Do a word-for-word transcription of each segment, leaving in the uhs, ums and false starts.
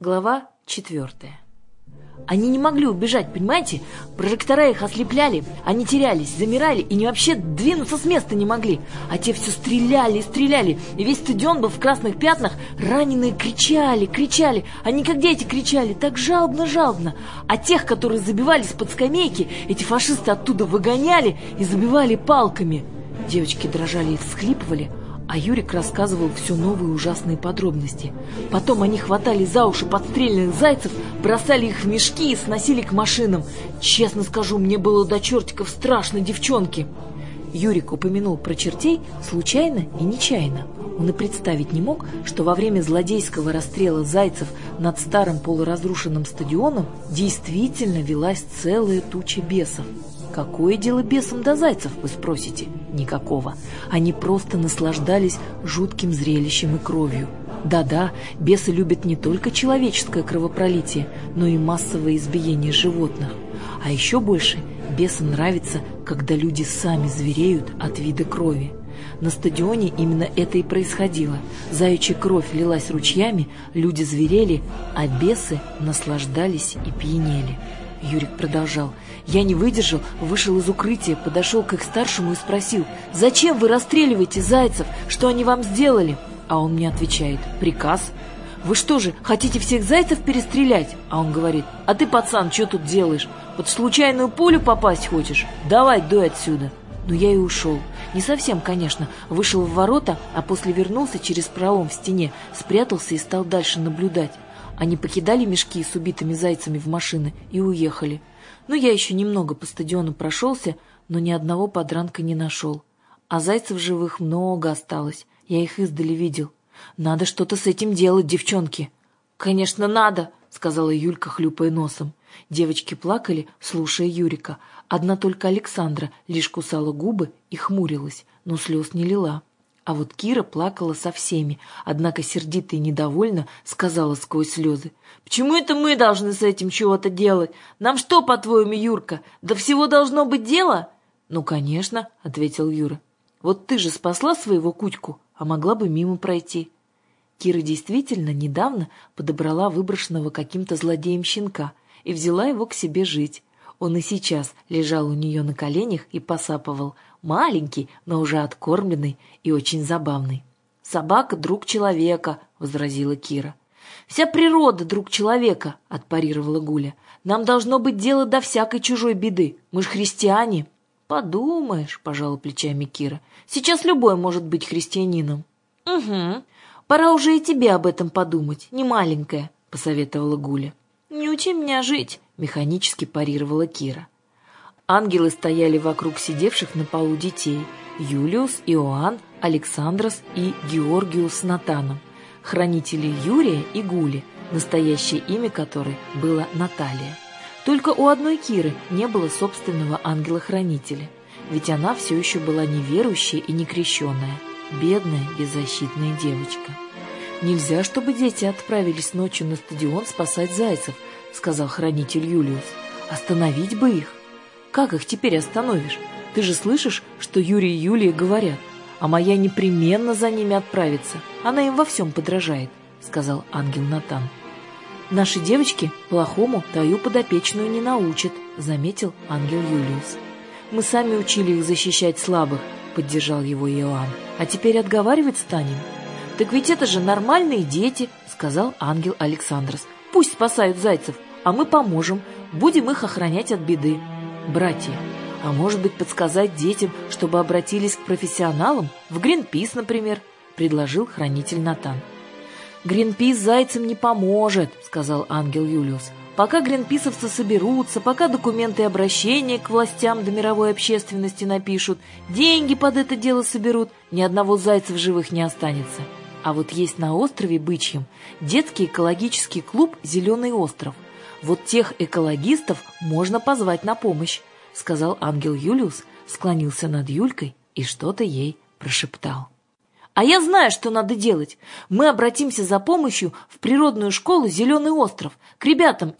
Глава четвертая. Они не могли убежать, понимаете? Прожектора их ослепляли, они терялись, замирали и не вообще двинуться с места не могли. А те все стреляли и стреляли, и весь стадион был в красных пятнах. Раненые кричали, кричали. Они как дети кричали, так жалобно-жалобно. А тех, которые забивались под скамейки, эти фашисты оттуда выгоняли и забивали палками. Девочки дрожали и всхлипывали, а Юрик рассказывал все новые ужасные подробности. Потом они хватали за уши подстрельных зайцев, бросали их в мешки и сносили к машинам. Честно скажу, мне было до чертиков страшно, девчонки. Юрик упомянул про чертей случайно и нечаянно. Он и представить не мог, что во время злодейского расстрела зайцев над старым полуразрушенным стадионом действительно велась целая туча бесов. Какое дело бесам до зайцев, вы спросите? Никакого. Они просто наслаждались жутким зрелищем и кровью. Да-да, бесы любят не только человеческое кровопролитие, но и массовое избиение животных. А еще больше бесам нравится, когда люди сами звереют от вида крови. На стадионе именно это и происходило. Заячья кровь лилась ручьями, люди зверели, а бесы наслаждались и пьянели. Юрик продолжал. Я не выдержал, вышел из укрытия, подошел к их старшему и спросил: «Зачем вы расстреливаете зайцев? Что они вам сделали?» А он мне отвечает: «Приказ». «Вы что же, хотите всех зайцев перестрелять?» А он говорит: «А ты, пацан, что тут делаешь? Под случайную пулю попасть хочешь? Давай, дуй отсюда». Ну я и ушел. Не совсем, конечно. Вышел в ворота, а после вернулся через пролом в стене, спрятался и стал дальше наблюдать. Они покидали мешки с убитыми зайцами в машины и уехали. Ну, я еще немного по стадиону прошелся, но ни одного подранка не нашел. А зайцев живых много осталось, я их издали видел. Надо что-то с этим делать, девчонки. «Конечно, надо», — сказала Юлька, хлюпая носом. Девочки плакали, слушая Юрика. Одна только Александра лишь кусала губы и хмурилась, но слез не лила. А вот Кира плакала со всеми, однако сердито и недовольно сказала сквозь слезы: «Почему это мы должны с этим чего-то делать? Нам что, по-твоему, Юрка, до всего должно быть дело?» «Ну, конечно», — ответил Юра. «Вот ты же спасла своего Кутьку, а могла бы мимо пройти». Кира действительно недавно подобрала выброшенного каким-то злодеем щенка и взяла его к себе жить. Он и сейчас лежал у нее на коленях и посапывал. Маленький, но уже откормленный и очень забавный. «Собака — друг человека», — возразила Кира. «Вся природа — друг человека», — отпарировала Гуля. «Нам должно быть дело до всякой чужой беды. Мы ж христиане». «Подумаешь», — пожала плечами Кира. «Сейчас любой может быть христианином». «Угу. Пора уже и тебе об этом подумать, не маленькая», — посоветовала Гуля. «Не учи меня жить», — механически парировала Кира. Ангелы стояли вокруг сидевших на полу детей: Юлиус, Иоанн, Александрос и Георгиус с Натаном, хранители Юрия и Гули, настоящее имя которой было Наталья. Только у одной Киры не было собственного ангела-хранителя, ведь она все еще была неверующая и некрещенная, бедная, беззащитная девочка. «Нельзя, чтобы дети отправились ночью на стадион спасать зайцев», — сказал хранитель Юлиус. «Остановить бы их». «Как их теперь остановишь? Ты же слышишь, что Юрий и Юлия говорят, а моя непременно за ними отправится. Она им во всем подражает», — сказал ангел Натан. «Наши девочки плохому твою подопечную не научат», — заметил ангел Юлиус. «Мы сами учили их защищать слабых», — поддержал его Иоанн. «А теперь отговаривать станем?» «Так ведь это же нормальные дети», — сказал ангел Александрос. «Пусть спасают зайцев, а мы поможем, будем их охранять от беды». «Братья, а может быть подсказать детям, чтобы обратились к профессионалам, в Гринпис, например», — предложил хранитель Натан. «Гринпис зайцам не поможет», — сказал ангел Юлиус. «Пока гринписовцы соберутся, пока документы и обращения к властям до мировой общественности напишут, деньги под это дело соберут, ни одного зайца в живых не останется. А вот есть на острове Бычьем детский экологический клуб «Зеленый остров». Вот тех экологистов можно позвать на помощь», — сказал ангел Юлиус, склонился над Юлькой и что-то ей прошептал. «А я знаю, что надо делать. Мы обратимся за помощью в природную школу «Зеленый остров», к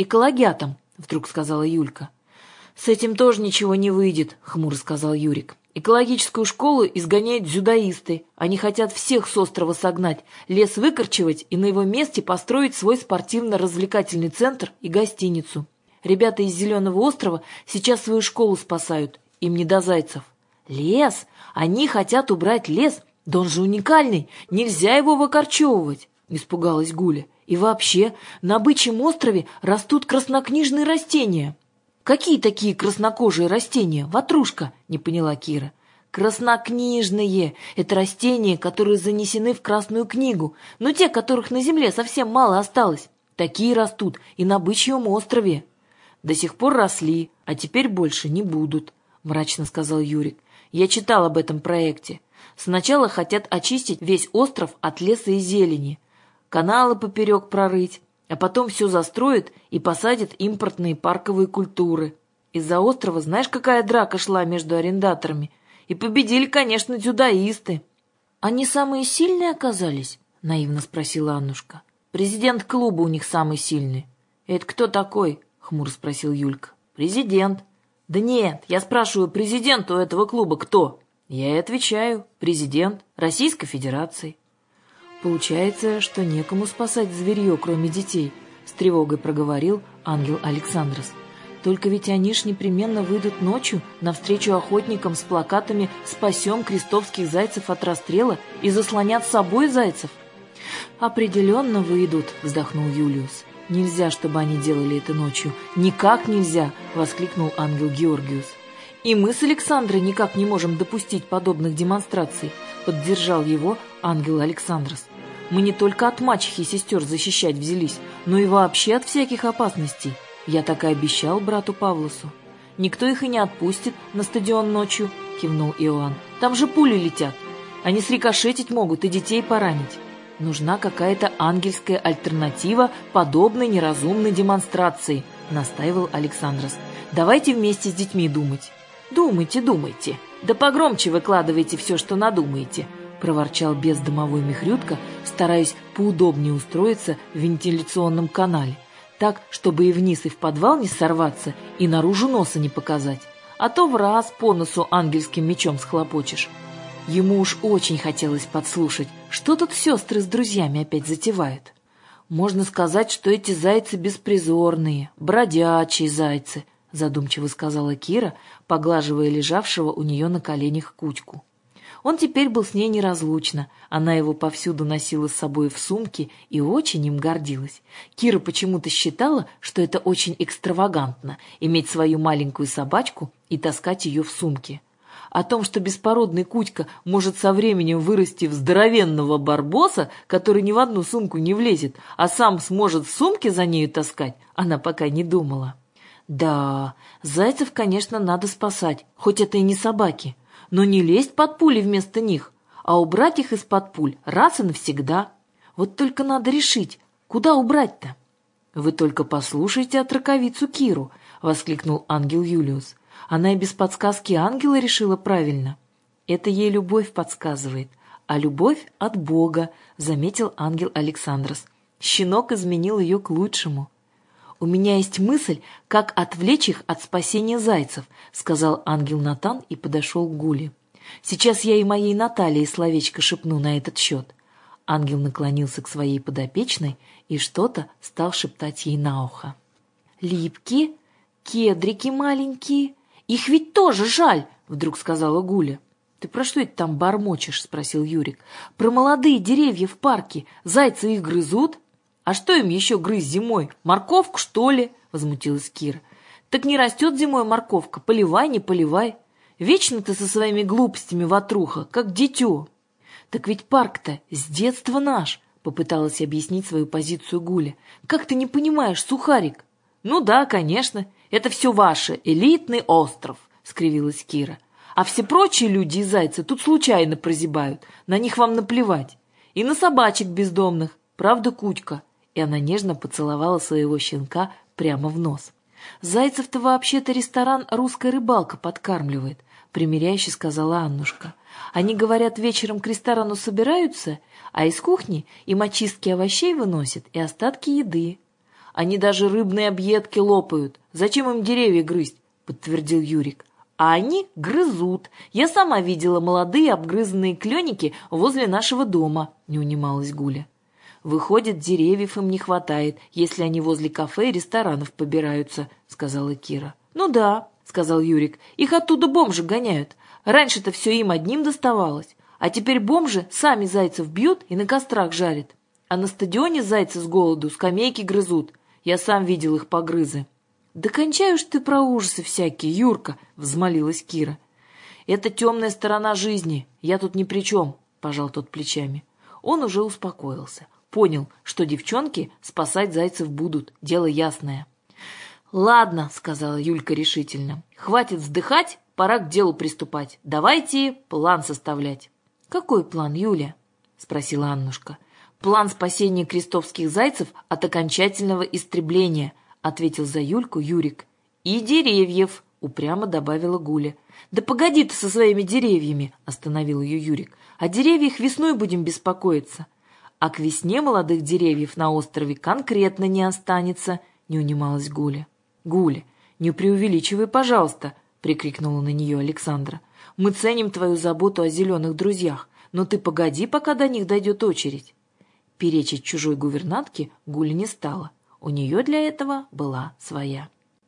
ребятам-экологятам», — вдруг сказала Юлька. «С этим тоже ничего не выйдет», — хмуро сказал Юрик. Экологическую школу изгоняют дзюдоисты. Они хотят всех с острова согнать, лес выкорчевать и на его месте построить свой спортивно-развлекательный центр и гостиницу. Ребята из Зеленого острова сейчас свою школу спасают. Им не до зайцев. Лес? Они хотят убрать лес? Да он же уникальный. Нельзя его выкорчевывать, испугалась Гуля. И вообще, на бычьем острове растут краснокнижные растения. Какие такие краснокожие растения, ватрушка? Не поняла Кира. Краснокнижные. Это растения, которые занесены в Красную книгу. Но те, которых на земле совсем мало осталось. Такие растут и на бычьем острове. До сих пор росли, а теперь больше не будут, мрачно сказал Юрик. Я читал об этом проекте. Сначала хотят очистить весь остров от леса и зелени, каналы поперек прорыть, а потом все застроят и посадят импортные парковые культуры. Из-за острова знаешь, какая драка шла между арендаторами? И победили, конечно, дзюдоисты. Они самые сильные оказались? Наивно спросила Аннушка. Президент клуба у них самый сильный. Это кто такой? Хмуро спросил Юлька. Президент. Да нет, я спрашиваю, президент у этого клуба кто? Я и отвечаю, президент Российской Федерации. Получается, что некому спасать зверье, кроме детей, с тревогой проговорил ангел Александрос. Только ведь они ж непременно выйдут ночью навстречу охотникам с плакатами «Спасем крестовских зайцев от расстрела» и заслонят с собой зайцев. Определенно выйдут, вздохнул Юлиус. Нельзя, чтобы они делали это ночью. Никак нельзя, воскликнул ангел Георгиус. И мы с Александрой никак не можем допустить подобных демонстраций, поддержал его ангел Александрос. Мы не только от мачехи и сестер защищать взялись, но и вообще от всяких опасностей. Я так и обещал брату Павлосу. Никто их и не отпустит на стадион ночью, кивнул Иоанн. Там же пули летят. Они срикошетить могут и детей поранить. Нужна какая-то ангельская альтернатива подобной неразумной демонстрации, настаивал Александрос. Давайте вместе с детьми думать. Думайте, думайте. Да погромче выкладывайте все, что надумаете, проворчал бездомовой Михрютка, стараясь поудобнее устроиться в вентиляционном канале, так, чтобы и вниз, и в подвал не сорваться, и наружу носа не показать, а то в раз по носу ангельским мечом схлопочешь. Ему уж очень хотелось подслушать, что тут сестры с друзьями опять затевают. Можно сказать, что эти зайцы беспризорные, бродячие зайцы, задумчиво сказала Кира, поглаживая лежавшего у нее на коленях Кучку. Он теперь был с ней неразлучно, она его повсюду носила с собой в сумке и очень им гордилась. Кира почему-то считала, что это очень экстравагантно — иметь свою маленькую собачку и таскать ее в сумке. О том, что беспородный Кутька может со временем вырасти в здоровенного барбоса, который ни в одну сумку не влезет, а сам сможет в сумке за нею таскать, она пока не думала. Да, зайцев, конечно, надо спасать, хоть это и не собаки, но не лезть под пули вместо них, а убрать их из-под пуль раз и навсегда. Вот только надо решить, куда убрать-то? Вы только послушайте отраковицу Киру, воскликнул ангел Юлиус. Она и без подсказки ангела решила правильно. Это ей любовь подсказывает, а любовь от Бога, заметил ангел Александрос. Щенок изменил ее к лучшему. У меня есть мысль, как отвлечь их от спасения зайцев, сказал ангел Натан и подошел к Гуле. Сейчас я и моей Наталье словечко шепну на этот счет. Ангел наклонился к своей подопечной и что-то стал шептать ей на ухо. Липки, кедрики маленькие. Их ведь тоже жаль, вдруг сказала Гуля. Ты про что это там бормочешь, спросил Юрик. Про молодые деревья в парке. Зайцы их грызут? А что им еще грызть зимой? Морковку, что ли? Возмутилась Кира. Так не растет зимой морковка, поливай, не поливай. Вечно ты со своими глупостями, ватруха, как дитё. Так ведь парк-то с детства наш, попыталась объяснить свою позицию Гуля. Как ты не понимаешь, сухарик? Ну да, конечно. Это все ваше, элитный остров, — скривилась Кира. А все прочие люди и зайцы тут случайно прозябают, на них вам наплевать. И на собачек бездомных, правда, Кутька? И она нежно поцеловала своего щенка прямо в нос. Зайцев-то вообще-то ресторан «Русская рыбалка» подкармливает, — примиряюще сказала Аннушка. Они, говорят, вечером к ресторану собираются, а из кухни им очистки овощей выносят и остатки еды. Они даже рыбные объедки лопают. Зачем им деревья грызть? — подтвердил Юрик. а они грызут. Я сама видела молодые обгрызанные кленики возле нашего дома», — не унималась Гуля. «Выходит, деревьев им не хватает, если они возле кафе и ресторанов побираются», — сказала Кира. «Ну да», — сказал Юрик, — «их оттуда бомжи гоняют. Раньше-то все им одним доставалось, а теперь бомжи сами зайцев бьют и на кострах жарят. А на стадионе зайцы с голоду скамейки грызут. Я сам видел их погрызы». «Да кончай уж ты про ужасы всякие, Юрка», — взмолилась Кира. «Это темная сторона жизни, я тут ни при чем», — пожал тот плечами. Он уже успокоился, понял, что девчонки спасать зайцев будут, дело ясное. «Ладно», — сказала Юлька решительно, — «хватит вздыхать, пора к делу приступать. Давайте план составлять». «Какой план, Юля?» — спросила Аннушка. «План спасения крестовских зайцев от окончательного истребления», — ответил за Юльку Юрик. «И деревьев», — упрямо добавила Гуля. «Да погоди ты со своими деревьями», — остановил ее Юрик. «О деревьях весной будем беспокоиться». «А к весне молодых деревьев на острове конкретно не останется», — не унималась Гуля. «Гуля, не преувеличивай, пожалуйста», — прикрикнула на нее Александра. «Мы ценим твою заботу о зеленых друзьях, но ты погоди, пока до них дойдет очередь». Перечить чужой гувернантке Гуля не стала. У нее для этого была своя.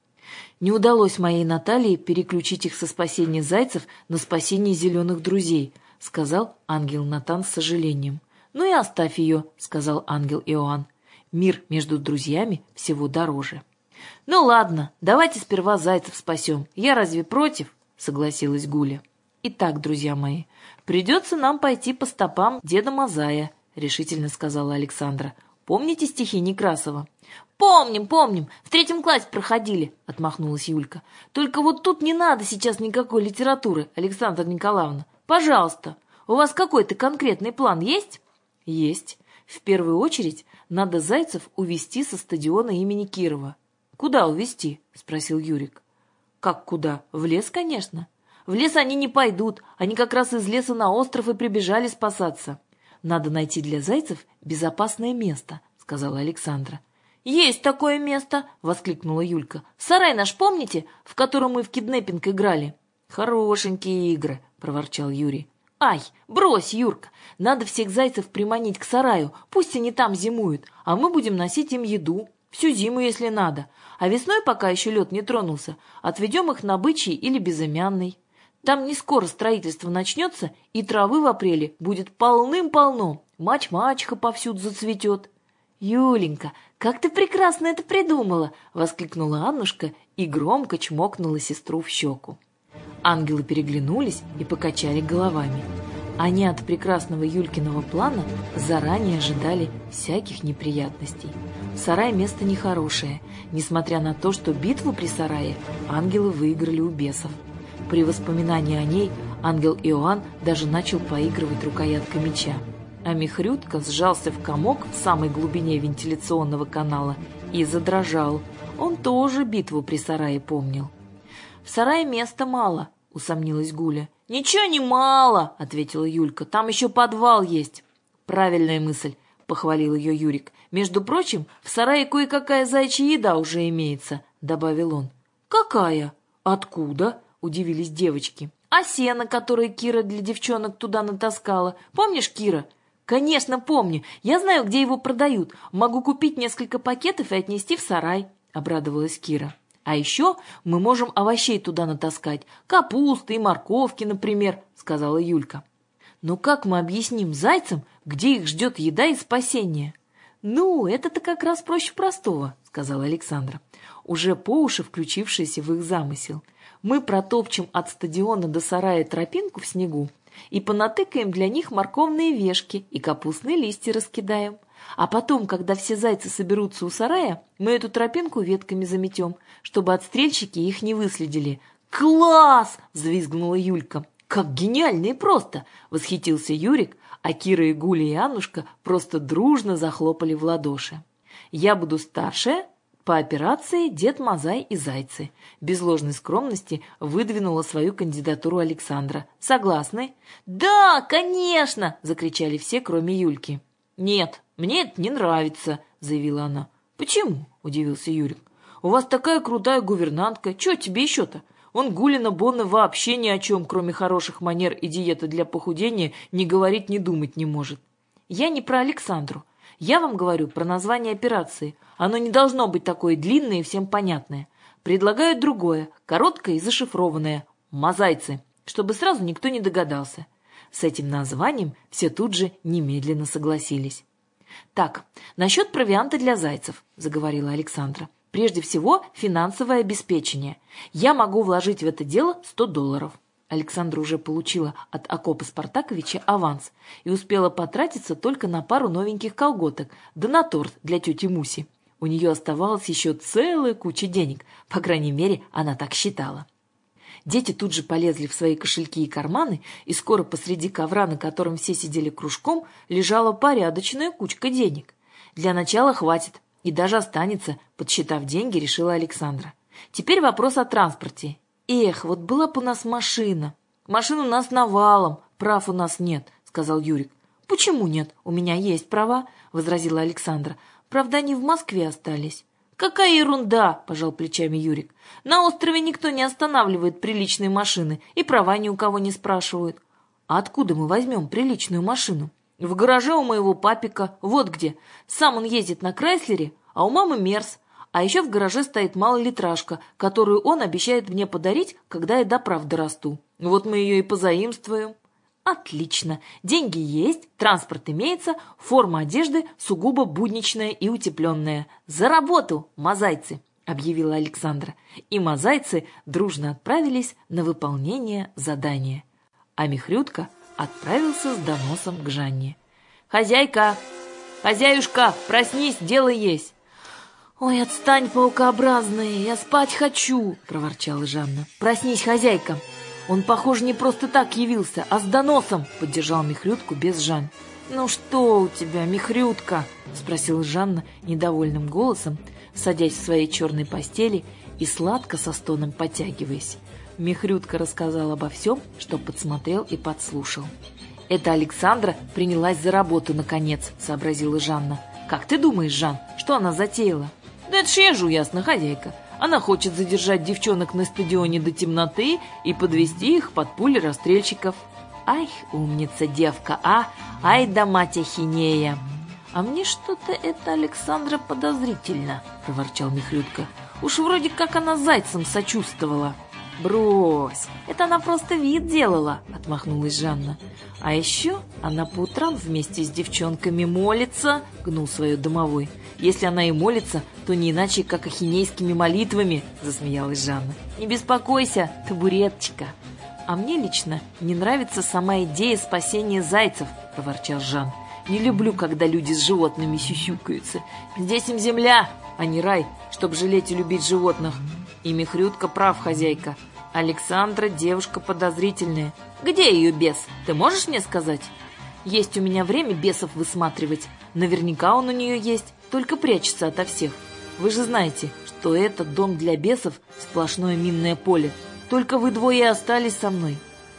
«Не удалось моей Наталье переключить их со спасения зайцев на спасение зеленых друзей», — сказал ангел Натан с сожалением. «Ну и оставь ее», — сказал ангел Иоанн. «Мир между друзьями всего дороже». «Ну ладно, давайте сперва зайцев спасем. Я разве против?» — согласилась Гуля. «Итак, друзья мои, придется нам пойти по стопам деда Мазая», — решительно сказала Александра. «Помните стихи Некрасова?» «Помним, помним, в третьем классе проходили», — отмахнулась Юлька. «Только вот тут не надо сейчас никакой литературы, Александра Николаевна. Пожалуйста, у вас какой-то конкретный план есть?» «Есть. В первую очередь надо зайцев увезти со стадиона имени Кирова». «Куда увезти?» — спросил Юрик. «Как куда? В лес, конечно». «В лес они не пойдут, они как раз из леса на остров и прибежали спасаться». «Надо найти для зайцев безопасное место», — сказала Александра. «Есть такое место!» — воскликнула Юлька. «Сарай наш, помните, в котором мы в киднеппинг играли?» «Хорошенькие игры!» — проворчал Юрий. «Ай, брось, Юрка! Надо всех зайцев приманить к сараю, пусть они там зимуют, а мы будем носить им еду, всю зиму, если надо. А весной, пока еще лед не тронулся, отведем их на бычий или безымянный. Там не скоро строительство начнется, и травы в апреле будет полным-полно, мать-мачеха повсюду зацветет». «Юленька, как ты прекрасно это придумала!» — воскликнула Аннушка и громко чмокнула сестру в щеку. Ангелы переглянулись и покачали головами. Они от прекрасного Юлькиного плана заранее ожидали всяких неприятностей. В сарае место нехорошее, несмотря на то, что битву при сарае ангелы выиграли у бесов. При воспоминании о ней ангел Иоанн даже начал поигрывать рукояткой меча. А Михрютка сжался в комок в самой глубине вентиляционного канала и задрожал. Он тоже битву при сарае помнил. «В сарае места мало», — усомнилась Гуля. «Ничего не мало», — ответила Юлька. «Там еще подвал есть». «Правильная мысль», — похвалил ее Юрик. «Между прочим, в сарае кое-какая заячья еда уже имеется», — добавил он. «Какая? Откуда?» — удивились девочки. «А сено, которое Кира для девчонок туда натаскала. Помнишь, Кира?» «Конечно, помню. Я знаю, где его продают. Могу купить несколько пакетов и отнести в сарай», — обрадовалась Кира. «А еще мы можем овощей туда натаскать. Капусты и морковки, например», — сказала Юлька. «Но как мы объясним зайцам, где их ждет еда и спасение?» «Ну, это-то как раз проще простого», — сказала Александра, уже по уши включившаяся в их замысел. «Мы протопчем от стадиона до сарая тропинку в снегу и понатыкаем для них морковные вешки и капустные листья раскидаем. А потом, когда все зайцы соберутся у сарая, мы эту тропинку ветками заметем, чтобы отстрельщики их не выследили». «Класс!» — взвизгнула Юлька. «Как гениально и просто!» — восхитился Юрик, а Кира и Гуля и Аннушка просто дружно захлопали в ладоши. «Я буду старшая, по операции Дед Мазай и Зайцы», — без ложной скромности выдвинула свою кандидатуру Александра. «Согласны?» «Да, конечно!» — закричали все, кроме Юльки. «Нет, мне это не нравится», — заявила она. «Почему?» — удивился Юрик. «У вас такая крутая гувернантка. Чего тебе еще-то? Он Гулина Бонна вообще ни о чем, кроме хороших манер и диеты для похудения, ни говорить, ни думать не может. Я не про Александру. Я вам говорю про название операции. Оно не должно быть такое длинное и всем понятное. Предлагаю другое, короткое и зашифрованное – «Мозайцы», чтобы сразу никто не догадался. С этим названием все тут же немедленно согласились. «Так, насчет провианта для зайцев», – заговорила Александра. «Прежде всего, финансовое обеспечение. Я могу вложить в это дело сто долларов». Александра уже получила от Акопа Спартаковича аванс и успела потратиться только на пару новеньких колготок, да на торт для тети Муси. У нее оставалась еще целая куча денег, по крайней мере, она так считала. Дети тут же полезли в свои кошельки и карманы, и скоро посреди ковра, на котором все сидели кружком, лежала порядочная кучка денег. Для начала хватит, и даже останется, подсчитав деньги, решила Александра. Теперь вопрос о транспорте. Эх, вот была бы у нас машина. Машин у нас навалом, прав у нас нет, сказал Юрик. Почему нет? У меня есть права, возразила Александра. Правда, они в Москве остались. «Какая ерунда!» – пожал плечами Юрик. «На острове никто не останавливает приличные машины, и права ни у кого не спрашивают». «А откуда мы возьмем приличную машину?» «В гараже у моего папика, вот где. Сам он ездит на Крайслере, а у мамы Мерс. А еще в гараже стоит малолитражка, которую он обещает мне подарить, когда я до прав дорасту. Вот мы ее и позаимствуем». «Отлично. Деньги есть, транспорт имеется, форма одежды сугубо будничная и утепленная. За работу, мозайцы!» — объявила Александра. И мозайцы дружно отправились на выполнение задания. А Михрютка отправился с доносом к Жанне. «Хозяйка! Хозяюшка, проснись, дело есть!» «Ой, отстань, паукообразный, я спать хочу!» — проворчала Жанна. «Проснись, хозяйка!» «Он, похоже, не просто так явился, а с доносом!» — поддержал Михрютку без Жан. «Ну что у тебя, Михрютка?» — спросила Жанна недовольным голосом, садясь в своей черной постели и сладко со стоном потягиваясь. Михрютка рассказал обо всем, что подсмотрел и подслушал. «Это Александра принялась за работу, наконец», — сообразила Жанна. «Как ты думаешь, Жан, что она затеяла?» «Да это ж ежу ясно, хозяйка. Она хочет задержать девчонок на стадионе до темноты и подвести их под пули расстрельщиков». «Ай, умница девка, а! Ай да мать ахинея!» «А мне что-то это Александра подозрительно», — проворчал Михрютка. «Уж вроде как она зайцем сочувствовала». «Брось, это она просто вид делала», — отмахнулась Жанна. «А еще она по утрам вместе с девчонками молится», — гнул свое домовой. «Если она и молится, то не иначе, как ахинейскими молитвами», — засмеялась Жанна. «Не беспокойся, табуреточка». «А мне лично не нравится сама идея спасения зайцев», — проворчал Жан. «Не люблю, когда люди с животными сюсюкаются. Здесь им земля, а не рай, чтобы жалеть и любить животных». И Михрютка прав, хозяйка. Александра девушка подозрительная. Где ее бес? Ты можешь мне сказать? Есть у меня время бесов высматривать. Наверняка он у нее есть, только прячется ото всех. Вы же знаете, что этот дом для бесов сплошное минное поле. Только вы двое и остались со мной.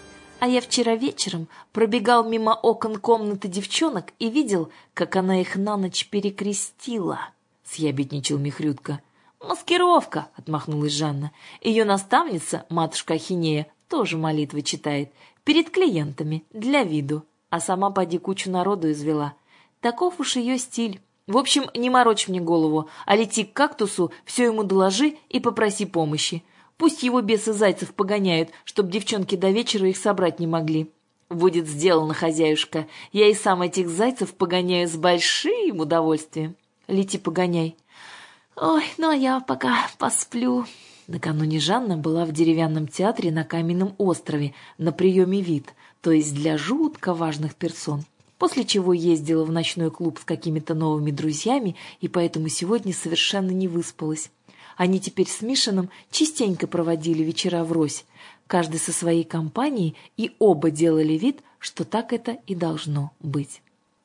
А я вчера вечером пробегал мимо окон комнаты девчонок и видел, как она их на ночь перекрестила, съябедничал Михрютка. «Маскировка!» — отмахнулась Жанна. «Ее наставница, матушка Ахинея, тоже молитвы читает. Перед клиентами, для виду. А сама поди кучу народу извела. Таков уж ее стиль. В общем, не морочь мне голову, а лети к кактусу, все ему доложи и попроси помощи. Пусть его бесы зайцев погоняют, чтоб девчонки до вечера их собрать не могли». «Будет сделано, хозяюшка. Я и сам этих зайцев погоняю с большим удовольствием. Лети погоняй». «Ой, ну а я пока посплю». Накануне Жанна была в деревянном театре на Каменном острове на приеме вид, то есть для жутко важных персон, после чего ездила в ночной клуб с какими-то новыми друзьями и поэтому сегодня совершенно не выспалась. Они теперь с Мишиным частенько проводили вечера врозь, каждый со своей компанией, и оба делали вид, что так это и должно быть.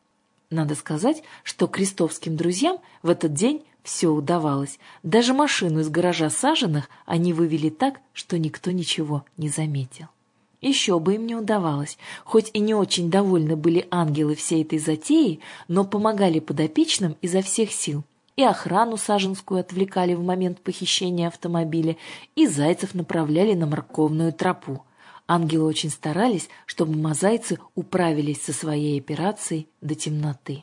Надо сказать, что крестовским друзьям в этот день все удавалось. Даже машину из гаража саженных они вывели так, что никто ничего не заметил. Еще бы им не удавалось. Хоть и не очень довольны были ангелы всей этой затеей, но помогали подопечным изо всех сил. и охрану саженскую отвлекали в момент похищения автомобиля, и зайцев направляли на морковную тропу. Ангелы очень старались, чтобы мозайцы управились со своей операцией до темноты.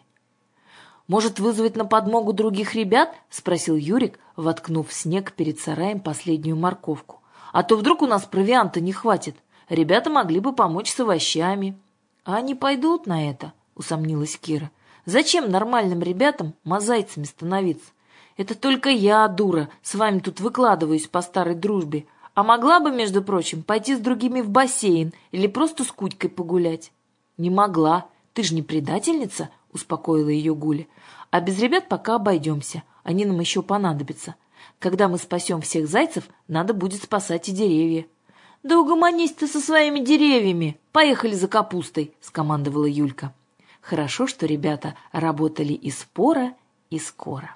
«Может, вызвать на подмогу других ребят?» — спросил Юрик, воткнув в снег перед сараем последнюю морковку. «А то вдруг у нас провианта не хватит. Ребята могли бы помочь с овощами». «А они пойдут на это?» — усомнилась Кира. «Зачем нормальным ребятам мозайцами становиться? Это только я, дура, с вами тут выкладываюсь по старой дружбе. А могла бы, между прочим, пойти с другими в бассейн или просто с Кутькой погулять». «Не могла. Ты же не предательница?» — успокоила ее Гуля. «А без ребят пока обойдемся. Они нам еще понадобятся. Когда мы спасем всех зайцев, надо будет спасать и деревья». «Да угомонись ты со своими деревьями! Поехали за капустой!» — скомандовала Юлька. Хорошо, что ребята работали и споро, и скоро.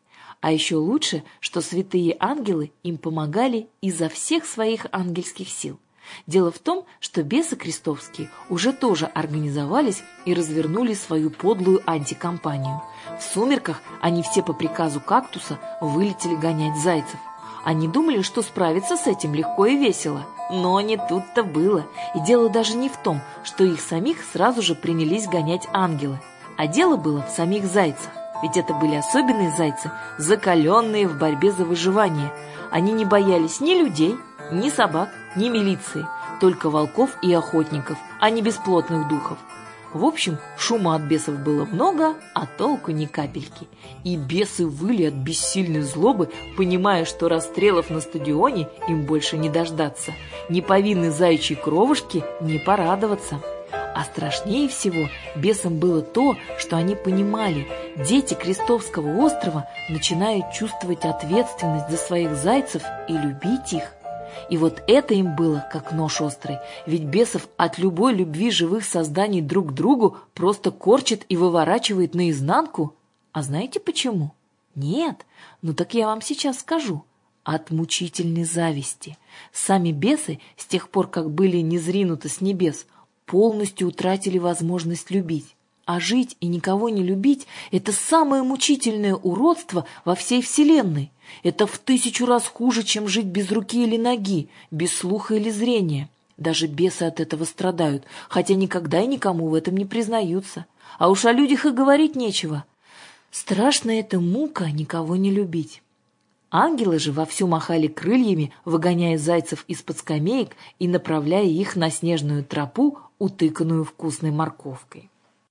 А еще лучше, что святые ангелы им помогали изо всех своих ангельских сил. Дело в том, что бесы крестовские уже тоже организовались и развернули свою подлую антикомпанию. В сумерках они все по приказу кактуса вылетели гонять зайцев. Они думали, что справиться с этим легко и весело. Но не тут-то было. И дело даже не в том, что их самих сразу же принялись гонять ангелы. А дело было в самих зайцах. Ведь это были особенные зайцы, закаленные в борьбе за выживание. Они не боялись ни людей, ни собак, ни милиции, только волков и охотников, а не бесплотных духов. В общем, шума от бесов было много, а толку ни капельки. И бесы выли от бессильной злобы, понимая, что расстрелов на стадионе им больше не дождаться. Ни повинной заячьей кровушки не порадоваться. А страшнее всего бесам было то, что они понимали, дети Крестовского острова начинают чувствовать ответственность за своих зайцев и любить их. И вот это им было как нож острый, ведь бесов от любой любви живых созданий друг к другу просто корчит и выворачивает наизнанку. А знаете почему? Нет, ну так я вам сейчас скажу. От мучительной зависти. Сами бесы, с тех пор, как были низринуты с небес, полностью утратили возможность любить. А жить и никого не любить – это самое мучительное уродство во всей вселенной. Это в тысячу раз хуже, чем жить без руки или ноги, без слуха или зрения. Даже бесы от этого страдают, хотя никогда и никому в этом не признаются. А уж о людях и говорить нечего. Страшная эта мука никого не любить. Ангелы же вовсю махали крыльями, выгоняя зайцев из-под скамеек и направляя их на снежную тропу, утыканную вкусной морковкой.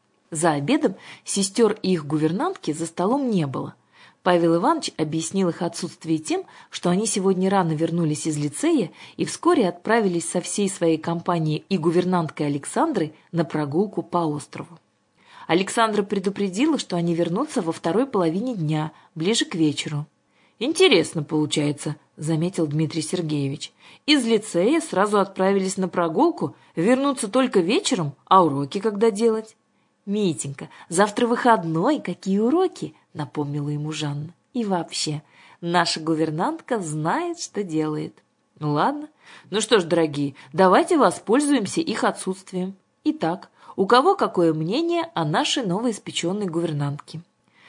За обедом сестер и их гувернантки за столом не было. Павел Иванович объяснил их отсутствие тем, что они сегодня рано вернулись из лицея и вскоре отправились со всей своей компанией и гувернанткой Александрой на прогулку по острову. Александра предупредила, что они вернутся во второй половине дня, ближе к вечеру. «Интересно получается», — заметил Дмитрий Сергеевич. «Из лицея сразу отправились на прогулку, вернуться только вечером, а уроки когда делать?» «Митенька, завтра выходной, какие уроки?» — напомнила ему Жанна. «И вообще, наша гувернантка знает, что делает». «Ну ладно. Ну что ж, дорогие, давайте воспользуемся их отсутствием. Итак, у кого какое мнение о нашей новоиспеченной гувернантке?»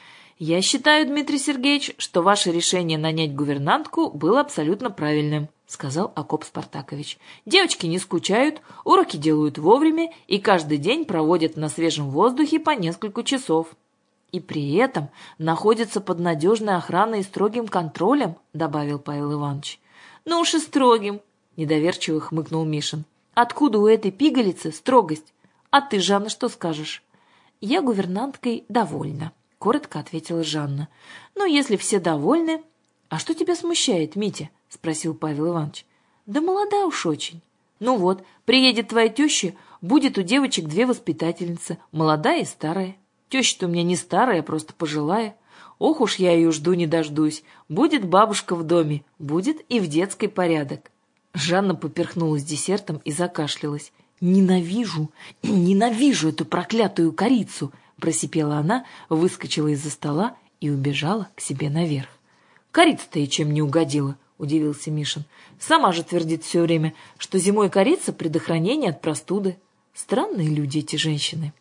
«Я считаю, Дмитрий Сергеевич, что ваше решение нанять гувернантку было абсолютно правильным», — сказал Акоп Спартакович. «Девочки не скучают, уроки делают вовремя и каждый день проводят на свежем воздухе по несколько часов. И при этом находятся под надежной охраной и строгим контролем», — добавил Павел Иванович. «Ну уж и строгим», — недоверчиво хмыкнул Мишин. «Откуда у этой пигалицы строгость? А ты, Жанна, что скажешь?» «Я гувернанткой довольна», — коротко ответила Жанна. «Ну, если все довольны...» «А что тебя смущает, Митя?» — спросил Павел Иванович. «Да молода уж очень». «Ну вот, приедет твоя теща, будет у девочек две воспитательницы, молодая и старая. Теща-то у меня не старая, а просто пожилая. Ох уж я ее жду не дождусь. Будет бабушка в доме, будет и в детской порядок». Жанна поперхнулась десертом и закашлялась. «Ненавижу, ненавижу эту проклятую корицу!» — просипела она, выскочила из-за стола и убежала к себе наверх. «Корица-то и чем не угодила», — удивился Мишин. «Сама же твердит все время, что зимой корица — предохранение от простуды. Странные люди эти женщины».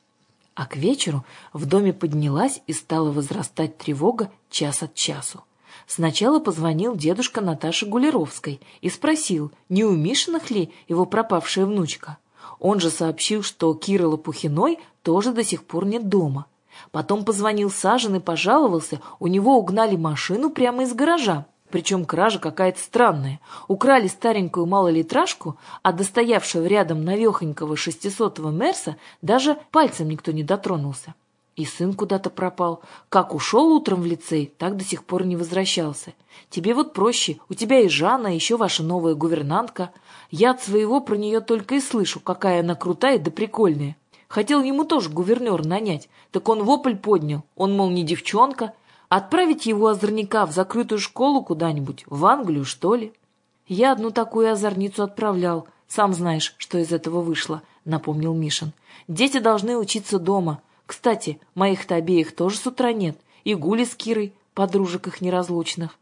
А к вечеру в доме поднялась и стала возрастать тревога час от часу. Сначала позвонил дедушка Наташи Гулеровской и спросил, не у Мишиных ли его пропавшая внучка. Он же сообщил, что Киры Лопухиной тоже до сих пор нет дома. Потом позвонил Сажин и пожаловался, у него угнали машину прямо из гаража. Причем кража какая-то странная. Украли старенькую малолитражку, а достоявшего рядом навехонького шестисотого Мерса даже пальцем никто не дотронулся. И сын куда-то пропал. Как ушел утром в лицей, так до сих пор не возвращался. Тебе вот проще, у тебя и Жанна, еще ваша новая гувернантка. Я от своего про нее только и слышу, какая она крутая да прикольная. Хотел ему тоже гувернер нанять, так он вопль поднял. Он, мол, не девчонка. Отправить его озорника в закрытую школу куда-нибудь, в Англию, что ли? Я одну такую озорницу отправлял. Сам знаешь, что из этого вышло, напомнил Мишин. Дети должны учиться дома. Кстати, моих-то обеих тоже с утра нет. И Гули с Кирой, подружек их неразлучных.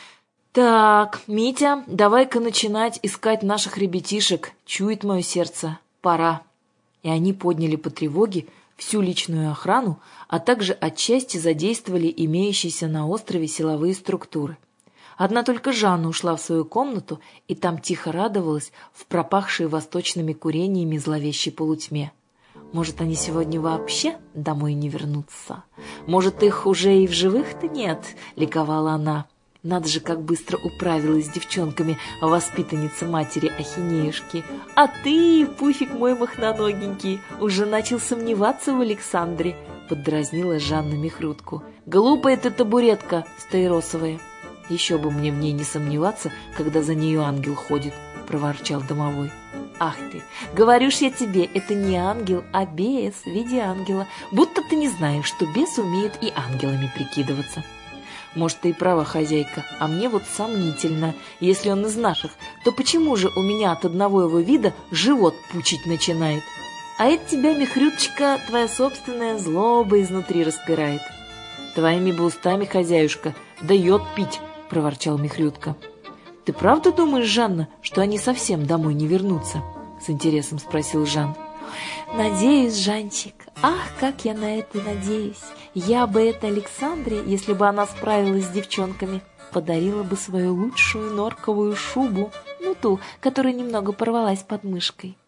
Так, Митя, давай-ка начинать искать наших ребятишек. Чует мое сердце. Пора. И они подняли по тревоге всю личную охрану, а также отчасти задействовали имеющиеся на острове силовые структуры. Одна только Жанна ушла в свою комнату и там тихо радовалась в пропахшей восточными курениями зловещей полутьме. Может, они сегодня вообще домой не вернутся? Может, их уже и в живых-то нет? Ликовала она. Надо же, как быстро управилась с девчонками воспитанница матери Ахинеюшки. А ты, пуфик мой мохноногенький, уже начал сомневаться в Александре, поддразнила Жанна Михрутку. Глупая ты табуретка стаиросовая. Еще бы мне в ней не сомневаться, когда за нею ангел ходит, проворчал домовой. Ах ты, говорю ж я тебе, это не ангел, а бес в виде ангела. Будто ты не знаешь, что бесы умеют и ангелами прикидываться. Может, ты и права, хозяйка, а мне вот сомнительно. Если он из наших, то почему же у меня от одного его вида живот пучить начинает? А это тебя, Михрюточка, твоя собственная злоба изнутри распирает. Твоими бы устами, хозяюшка, дает пить, проворчал Михрютка. Ты правда думаешь, Жанна, что они совсем домой не вернутся? С интересом спросил Жан. Надеюсь, Жанчик, ах, как я на это надеюсь. Я бы это Александре, если бы она справилась с девчонками, подарила бы свою лучшую норковую шубу, ну ту, которая немного порвалась под мышкой.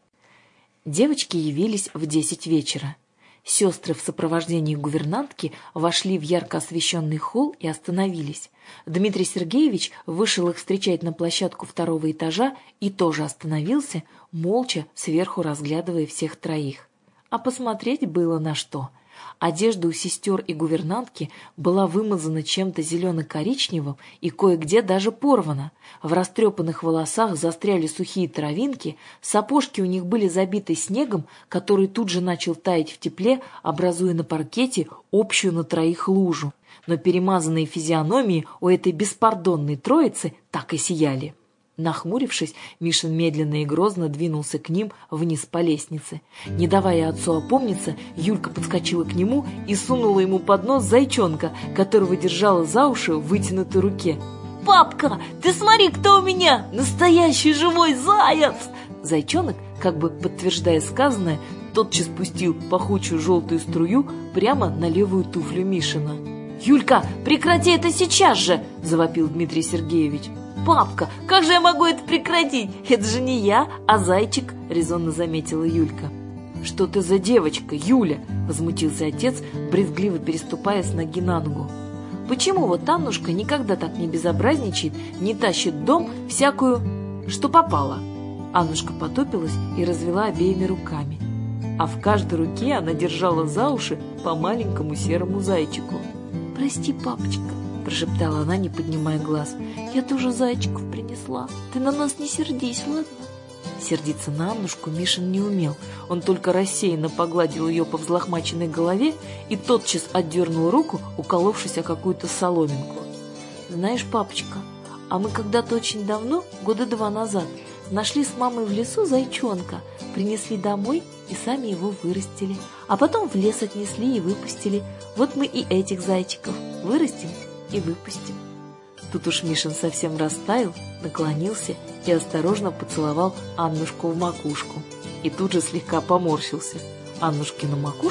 Девочки явились в десять вечера. Сестры в сопровождении гувернантки вошли в ярко освещенный холл и остановились. Дмитрий Сергеевич вышел их встречать на площадку второго этажа и тоже остановился, молча сверху разглядывая всех троих. А посмотреть было на что. Одежда у сестер и гувернантки была вымазана чем-то зелено-коричневым и кое-где даже порвана. В растрепанных волосах застряли сухие травинки, сапожки у них были забиты снегом, который тут же начал таять в тепле, образуя на паркете общую на троих лужу. Но перемазанные физиономии у этой беспардонной троицы так и сияли. Нахмурившись, Мишин медленно и грозно двинулся к ним вниз по лестнице. Не давая отцу опомниться, Юлька подскочила к нему и сунула ему под нос зайчонка, которого держала за уши в вытянутой руке. «Папка, ты смотри, кто у меня! Настоящий живой заяц!» Зайчонок, как бы подтверждая сказанное, тотчас пустил пахучую желтую струю прямо на левую туфлю Мишина. «Юлька, прекрати это сейчас же!» – завопил Дмитрий Сергеевич. «Папка, как же я могу это прекратить? Это же не я, а зайчик», — резонно заметила Юлька. «Что ты за девочка, Юля?» — возмутился отец, брезгливо переступая с ноги на ногу. «Почему вот Аннушка никогда так не безобразничает, не тащит в дом всякую, что попало?» Аннушка потупилась и развела обеими руками. А в каждой руке она держала за уши по маленькому серому зайчику. «Прости, папочка», — прошептала она, не поднимая глаз. «Я тоже зайчиков принесла. Ты на нас не сердись, ладно?» Сердиться на Аннушку Мишин не умел. Он только рассеянно погладил ее по взлохмаченной голове и тотчас отдернул руку, уколовшись о какую-то соломинку. «Знаешь, папочка, а мы когда-то очень давно, года два назад, нашли с мамой в лесу зайчонка, принесли домой и сами его вырастили, а потом в лес отнесли и выпустили. Вот мы и этих зайчиков вырастим и выпустим». Тут уж Мишин совсем растаял, наклонился и осторожно поцеловал Аннушку в макушку. И тут же слегка поморщился. Аннушкина макушка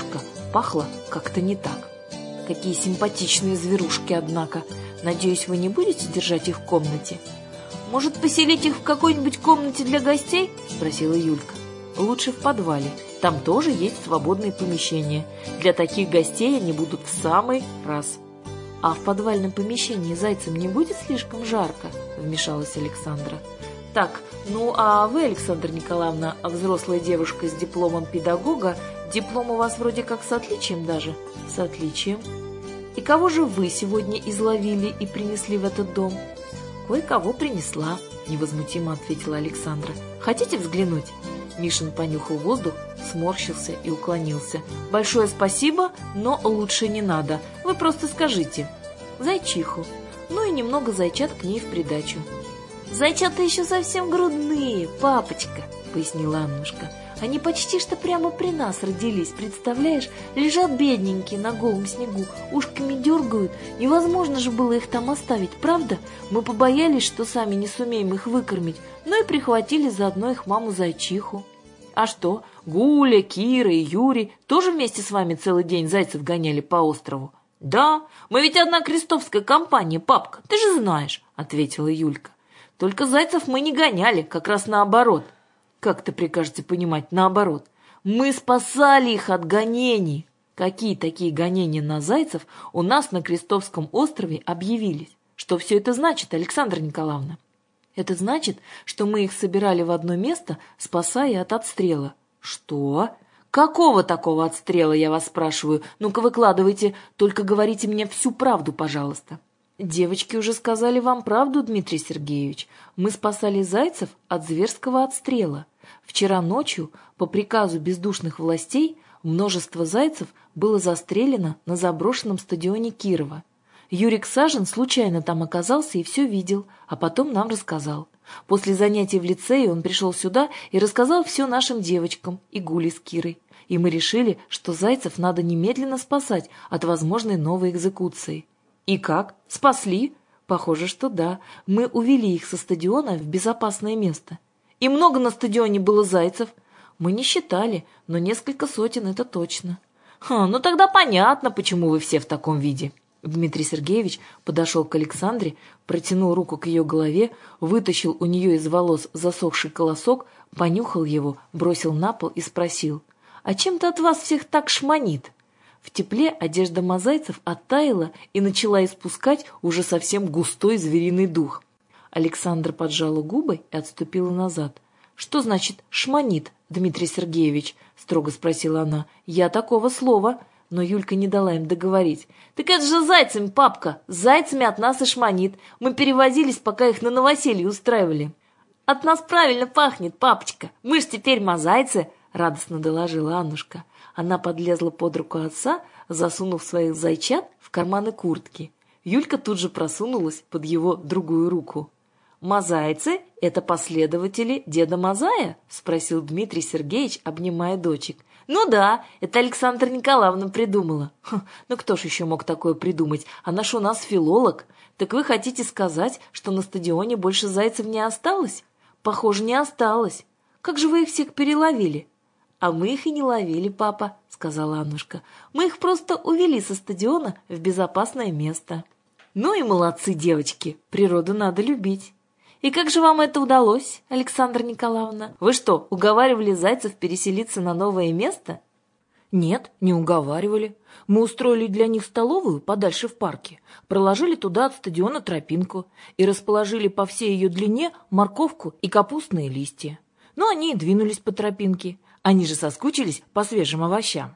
пахло как-то не так. Какие симпатичные зверушки, однако. Надеюсь, вы не будете держать их в комнате? Может, поселить их в какой-нибудь комнате для гостей? Спросила Юлька. Лучше в подвале. Там тоже есть свободные помещения. Для таких гостей они будут в самый раз. А в подвальном помещении зайцам не будет слишком жарко? Вмешалась Александра. Так, ну а вы, Александра Николаевна, взрослая девушка с дипломом педагога, диплом у вас вроде как с отличием даже? С отличием. И кого же вы сегодня изловили и принесли в этот дом? Кое-кого принесла, невозмутимо ответила Александра. Хотите взглянуть? Мишин понюхал воздух, сморщился и уклонился. Большое спасибо, но лучше не надо. Вы просто скажите. Зайчиху. Ну и немного зайчат к ней в придачу. Зайчата еще совсем грудные, папочка, пояснила Аннушка. Они почти что прямо при нас родились, представляешь? Лежат бедненькие на голом снегу, ушками дергают. Невозможно же было их там оставить, правда? Мы побоялись, что сами не сумеем их выкормить, ну и прихватили заодно их маму-зайчиху. А что, Гуля, Кира и Юрий тоже вместе с вами целый день зайцев гоняли по острову? Да, мы ведь одна крестовская компания, папка, ты же знаешь, ответила Юлька. Только зайцев мы не гоняли, как раз наоборот. Как это прикажете понимать наоборот? Мы спасали их от гонений. Какие такие гонения на зайцев у нас на Крестовском острове объявились? Что все это значит, Александра Николаевна? Это значит, что мы их собирали в одно место, спасая от отстрела. Что? Какого такого отстрела, я вас спрашиваю? Ну-ка выкладывайте, только говорите мне всю правду, пожалуйста. Девочки уже сказали вам правду, Дмитрий Сергеевич. Мы спасали зайцев от зверского отстрела. Вчера ночью, по приказу бездушных властей, множество зайцев было застрелено на заброшенном стадионе Кирова. Юрик Сажин случайно там оказался и все видел, а потом нам рассказал. После занятий в лицее он пришел сюда и рассказал все нашим девочкам и Гуле с Кирой. И мы решили, что зайцев надо немедленно спасать от возможной новой экзекуции. И как? Спасли? Похоже, что да. Мы увели их со стадиона в безопасное место. И много на стадионе было зайцев? Мы не считали, но несколько сотен, это точно. Ха, ну тогда понятно, почему вы все в таком виде. Дмитрий Сергеевич подошел к Александре, протянул руку к ее голове, вытащил у нее из волос засохший колосок, понюхал его, бросил на пол и спросил: «А чем-то от вас всех так шманит?» В тепле одежда мозайцев оттаяла и начала испускать уже совсем густой звериный дух. Александра поджала губы и отступила назад. «Что значит «шманит», Дмитрий Сергеевич?» — строго спросила она. «Я такого слова». Но Юлька не дала им договорить. «Так это же зайцами, папка! С зайцами от нас и шманит. Мы перевозились, пока их на новоселье устраивали». «От нас правильно пахнет, папочка. Мы ж теперь мозайцы!» — радостно доложила Аннушка. Она подлезла под руку отца, засунув своих зайчат в карманы куртки. Юлька тут же просунулась под его другую руку. «Мозайцы — это последователи деда Мазая?» — спросил Дмитрий Сергеевич, обнимая дочек. «Ну да, это Александра Николаевна придумала». Хм, «Ну кто ж еще мог такое придумать? Она ж у нас филолог. Так вы хотите сказать, что на стадионе больше зайцев не осталось?» «Похоже, не осталось. Как же вы их всех переловили?» «А мы их и не ловили, папа», — сказала Аннушка. «Мы их просто увели со стадиона в безопасное место». «Ну и молодцы, девочки, природу надо любить». «И как же вам это удалось, Александра Николаевна? Вы что, уговаривали зайцев переселиться на новое место?» «Нет, не уговаривали. Мы устроили для них столовую подальше в парке, проложили туда от стадиона тропинку и расположили по всей ее длине морковку и капустные листья. Ну, они и двинулись по тропинке. Они же соскучились по свежим овощам».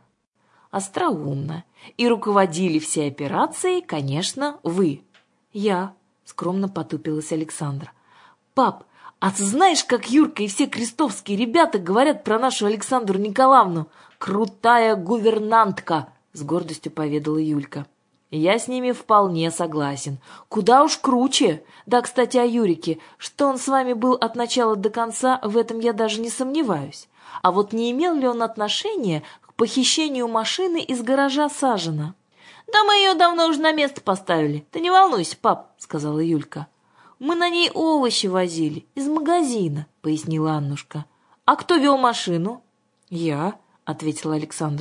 «Остроумно. И руководили всей операцией, конечно, вы». «Я», — скромно потупилась Александра. «Пап, а ты знаешь, как Юрка и все крестовские ребята говорят про нашу Александру Николаевну? Крутая гувернантка!» — с гордостью поведала Юлька. «Я с ними вполне согласен. Куда уж круче. Да, кстати, о Юрике. Что он с вами был от начала до конца, в этом я даже не сомневаюсь. А вот не имел ли он отношения к похищению машины из гаража Сажина?» «Да мы ее давно уже на место поставили. Ты не волнуйся, пап», — сказала Юлька. «Мы на ней овощи возили из магазина», — пояснила Аннушка. «А кто вел машину?» «Я», — ответила Александра.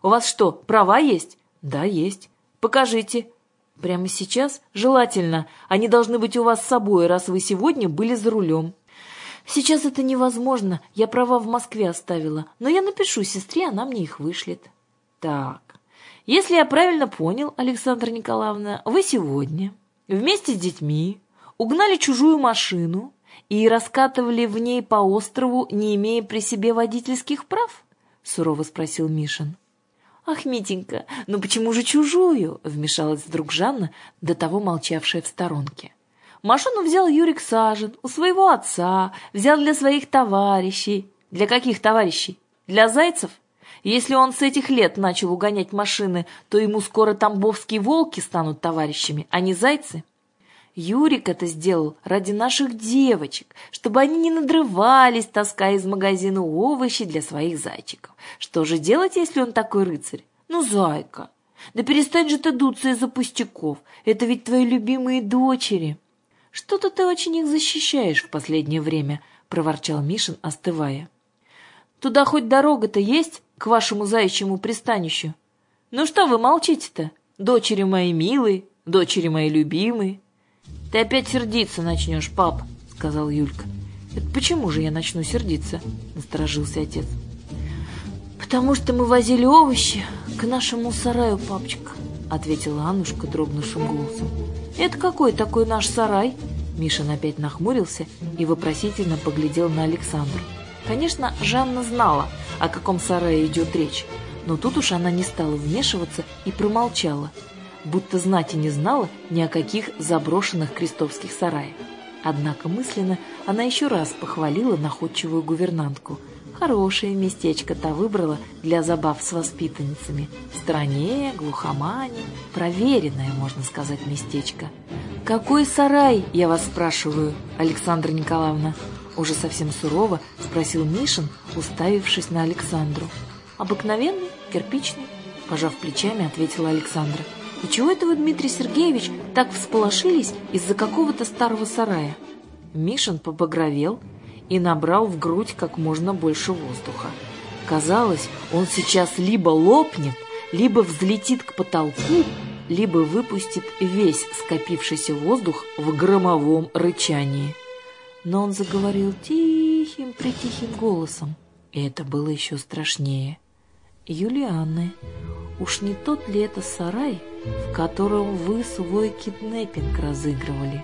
У вас что, права есть? Да, есть. Покажите. Прямо сейчас? Желательно. Они должны быть у вас с собой, раз вы сегодня были за рулем. Сейчас это невозможно. Я права в Москве оставила. Но я напишу сестре, она мне их вышлет. Так. Если я правильно понял, Александра Николаевна, вы сегодня вместе с детьми угнали чужую машину и раскатывали в ней по острову, не имея при себе водительских прав? Сурово спросил Мишин. «Ах, Митенька, ну почему же чужую?» — вмешалась вдруг Жанна, до того молчавшая в сторонке. «Машину взял Юрик Сажин у своего отца, взял для своих товарищей». «Для каких товарищей? Для зайцев? Если он с этих лет начал угонять машины, то ему скоро тамбовские волки станут товарищами, а не зайцы». Юрик это сделал ради наших девочек, чтобы они не надрывались, таская из магазина овощи для своих зайчиков. Что же делать, если он такой рыцарь? Ну, зайка, да перестань же ты дуться из-за пустяков. Это ведь твои любимые дочери. Что-то ты очень их защищаешь в последнее время, проворчал Мишин, остывая. Туда хоть дорога-то есть к вашему заячьему пристанищу? Ну что вы молчите-то? Дочери мои милые, дочери мои любимые. «Ты опять сердиться начнешь, пап», — сказал Юлька. «Это почему же я начну сердиться?» — насторожился отец. «Потому что мы возили овощи к нашему сараю, папочка», — ответила Аннушка дрогнувшим голосом. «Это какой такой наш сарай?» Мишин опять нахмурился и вопросительно поглядел на Александру. Конечно, Жанна знала, о каком сарае идет речь, но тут уж она не стала вмешиваться и промолчала, будто знать и не знала ни о каких заброшенных крестовских сараях. Однако мысленно она еще раз похвалила находчивую гувернантку. Хорошее местечко-то выбрала для забав с воспитанницами. В стране, глухомане, проверенное, можно сказать, местечко. «Какой сарай, я вас спрашиваю, Александра Николаевна?» Уже совсем сурово спросил Мишин, уставившись на Александру. «Обыкновенный, кирпичный», пожав плечами, ответила Александра. «И чего это вы, Дмитрий Сергеевич, так всполошились из-за какого-то старого сарая?» Мишин побагровел и набрал в грудь как можно больше воздуха. Казалось, он сейчас либо лопнет, либо взлетит к потолку, либо выпустит весь скопившийся воздух в громовом рычании. Но он заговорил тихим-притихим голосом, и это было еще страшнее. «Юлианны, уж не тот ли это сарай, в котором вы свой киднеппинг разыгрывали?»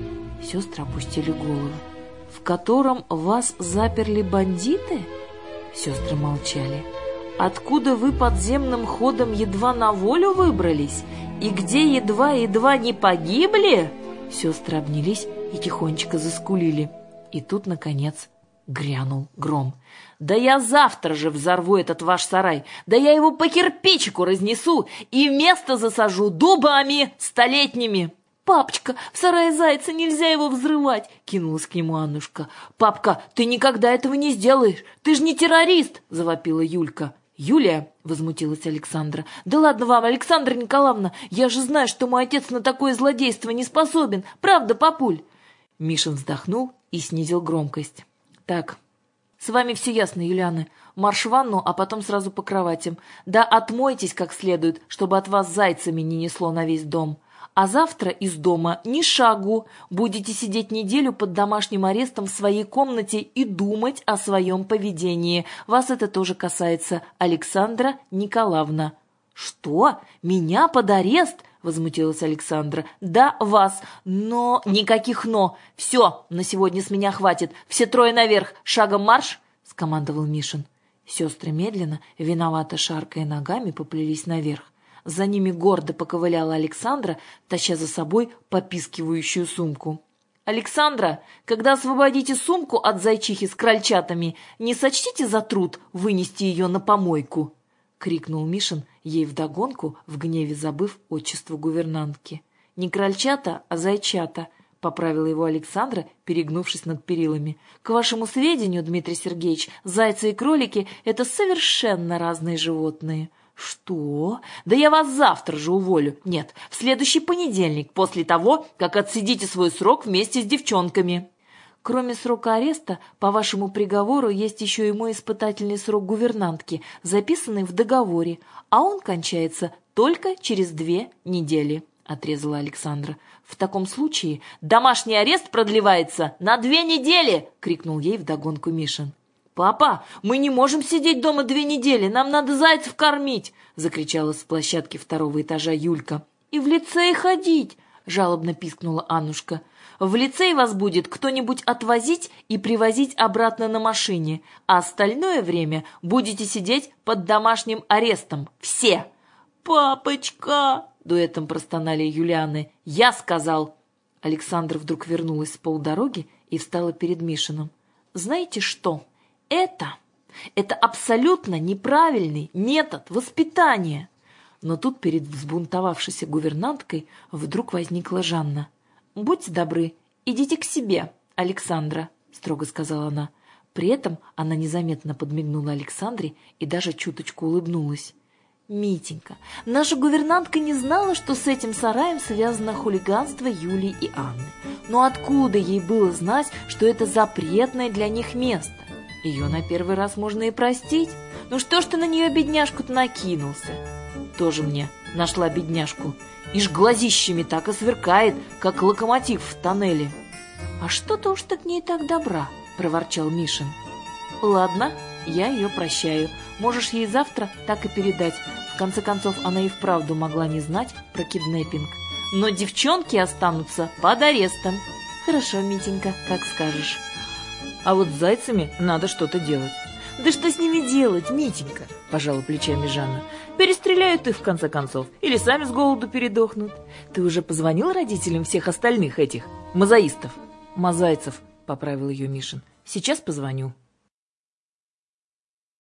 Сестры опустили головы. «В котором вас заперли бандиты?» Сестры молчали. «Откуда вы подземным ходом едва на волю выбрались? И где едва-едва не погибли?» Сестры обнялись и тихонечко заскулили. И тут, наконец, грянул гром. «Да я завтра же взорву этот ваш сарай! Да я его по кирпичику разнесу и место засажу дубами столетними!» «Папочка, в сарае зайца, нельзя его взрывать!» — кинулась к нему Аннушка. «Папка, ты никогда этого не сделаешь! Ты же не террорист!» — завопила Юлька. «Юлия!» — возмутилась Александра. «Да ладно вам, Александра Николаевна! Я же знаю, что мой отец на такое злодейство не способен! Правда, папуль?» Мишин вздохнул и снизил громкость. «Так, с вами все ясно, Юлианы. Марш в ванну, а потом сразу по кроватям. Да отмойтесь как следует, чтобы от вас зайцами не несло на весь дом. А завтра из дома ни шагу. Будете сидеть неделю под домашним арестом в своей комнате и думать о своем поведении. Вас это тоже касается, Александра Николаевна». «Что? Меня под арест?» — возмутилась Александра. «Да, вас. Но...» «Никаких «но». Все, на сегодня с меня хватит. Все трое наверх. Шагом марш!» — скомандовал Мишин. Сестры медленно, виновато шаркая ногами, поплелись наверх. За ними гордо поковыляла Александра, таща за собой попискивающую сумку. «Александра, когда освободите сумку от зайчихи с крольчатами, не сочтите за труд вынести ее на помойку!» — крикнул Мишин ей вдогонку, в гневе забыв отчество гувернантки. «Не крольчата, а зайчата», — поправила его Александра, перегнувшись над перилами. «К вашему сведению, Дмитрий Сергеевич, зайцы и кролики — это совершенно разные животные». «Что? Да я вас завтра же уволю. Нет, в следующий понедельник, после того, как отсидите свой срок вместе с девчонками». Кроме срока ареста, по вашему приговору есть еще и мой испытательный срок гувернантки, записанный в договоре, а он кончается только через две недели», — отрезала Александра. «В таком случае домашний арест продлевается на две недели!» — крикнул ей вдогонку Мишин. «Папа, мы не можем сидеть дома две недели, нам надо зайцев кормить!» — закричала с площадки второго этажа Юлька. «И в лицей ходить!» — жалобно пискнула Аннушка. «В лицей вас будет кто-нибудь отвозить и привозить обратно на машине, а остальное время будете сидеть под домашним арестом. Все!» «Папочка!» — дуэтом простонали Юлианы. «Я сказал!» Александра вдруг вернулась с полдороги и встала перед Мишиным. «Знаете что? Это, это абсолютно неправильный метод воспитания!» Но тут перед взбунтовавшейся гувернанткой вдруг возникла Жанна. «Будьте добры, идите к себе, Александра», — строго сказала она. При этом она незаметно подмигнула Александре и даже чуточку улыбнулась. «Митенька, наша гувернантка не знала, что с этим сараем связано хулиганство Юлии и Анны. Но откуда ей было знать, что это запретное для них место? Ее на первый раз можно и простить. Ну что ж ты на нее, бедняжку-то, накинулся? Тоже мне нашла бедняжку. Ишь глазищами так и сверкает, как локомотив в тоннеле». «А что-то уж ты к ней так добра», — проворчал Мишин. «Ладно, я ее прощаю. Можешь ей завтра так и передать. В конце концов, она и вправду могла не знать про киднеппинг. Но девчонки останутся под арестом». «Хорошо, Митенька, как скажешь». «А вот с зайцами надо что-то делать». «Да что с ними делать, Митенька?» – пожала плечами Жанна. «Перестреляют их, в конце концов, или сами с голоду передохнут». «Ты уже позвонил родителям всех остальных этих мозаистов?» «Мозайцев», – поправил ее Мишин. «Сейчас позвоню».